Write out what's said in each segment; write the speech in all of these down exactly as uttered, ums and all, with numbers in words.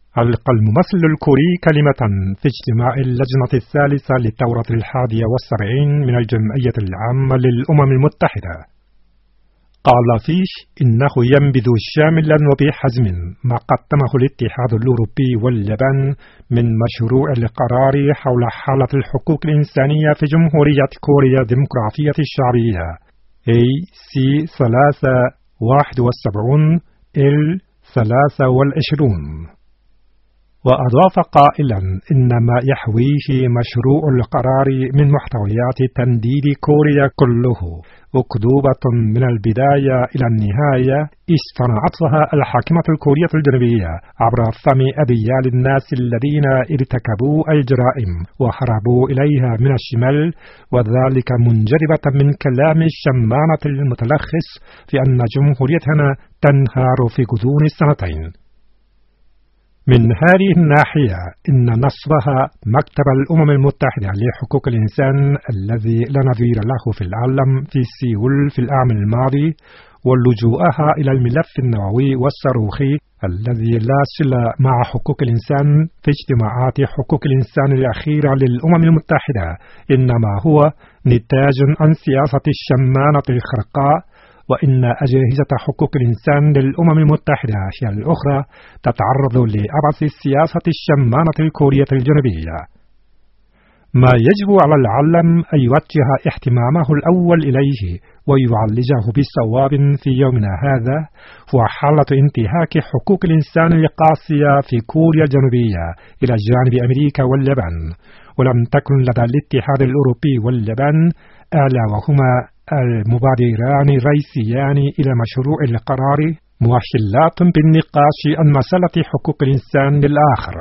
ألقى الممثل الكوري كلمة في اجتماع اللجنة الثالثة للدورة الحادية والسبعين من الجمعية العامة للأمم المتحدة. قال فيه إنه ينبذ شاملا وبحزم ما قدمه الاتحاد الأوروبي واليابان من مشروع القرار حول حالة الحقوق الإنسانية في جمهورية كوريا الديمقراطية الشعبية إيه سي ثلاثة واحد وسبعين إل ثلاثة وعشرين. وأضاف قائلا إن ما يحويه مشروع القرار من محتويات تنديد كوريا كله أكذوبة من البداية إلى النهاية اصطنعتها الحاكمة الكورية الجنوبية عبر فم أبيال الناس الذين ارتكبوا الجرائم وهربوا إليها من الشمال، وذلك منجربة من كلام الشمامة المتلخص في أن جمهوريتنا تنهار في غضون السنتين. من هذه الناحية إن نصبها مكتب الأمم المتحدة لحقوق الإنسان الذي لا نظير له في العالم في سيول في العام الماضي، ولجوءها إلى الملف النووي والصاروخي الذي لا صلة مع حقوق الإنسان في اجتماعات حقوق الإنسان الأخيرة للأمم المتحدة، إنما هو نتاج عن سياسة الشمانة الخرقاء، وإن أجهزة حقوق الإنسان للأمم المتحدة هي الأخرى تتعرض لعبث السياسة الشمانة الكورية الجنوبية. ما يجب على العالم أن يوجه اهتمامه الأول إليه ويعالجه بصواب في يومنا هذا هو حالة انتهاك حقوق الإنسان القاسية في كوريا الجنوبية إلى جانب أمريكا واليابان، ولم تكن لدى الاتحاد الأوروبي واليابان أعلى وهما المبادران الرئيسيان إلى مشروع القرار مؤهلات بالنقاش عن مسألة حقوق الإنسان للآخر.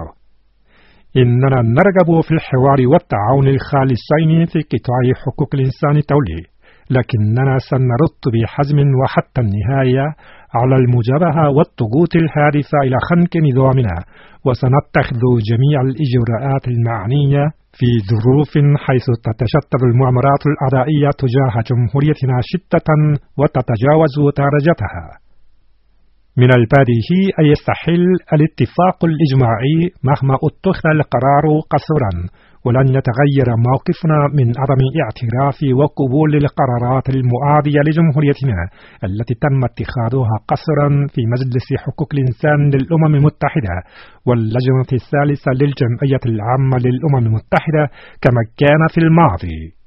إننا نرغب في الحوار والتعاون الخالصين في قطاع حقوق الإنسان الدولي، لكننا سنرد بحزم وحتى النهاية على المجابهة والضغوط الهادفة إلى خنق نظامنا، وسنتخذ جميع الإجراءات المعنية في ظروف حيث تتشدد المؤامرات الأعدائية تجاه جمهوريتنا شدة وتتجاوز درجتها. من البديهي أن يستحيل الاتفاق الإجماعي مهما اتخذ القرار قصرا، ولن يتغير موقفنا من عدم اعتراف وقبول القرارات المعادية لجمهوريتنا التي تم اتخاذها قصرا في مجلس حقوق الإنسان للأمم المتحدة واللجنة الثالثة للجمعية العامة للأمم المتحدة كما كان في الماضي.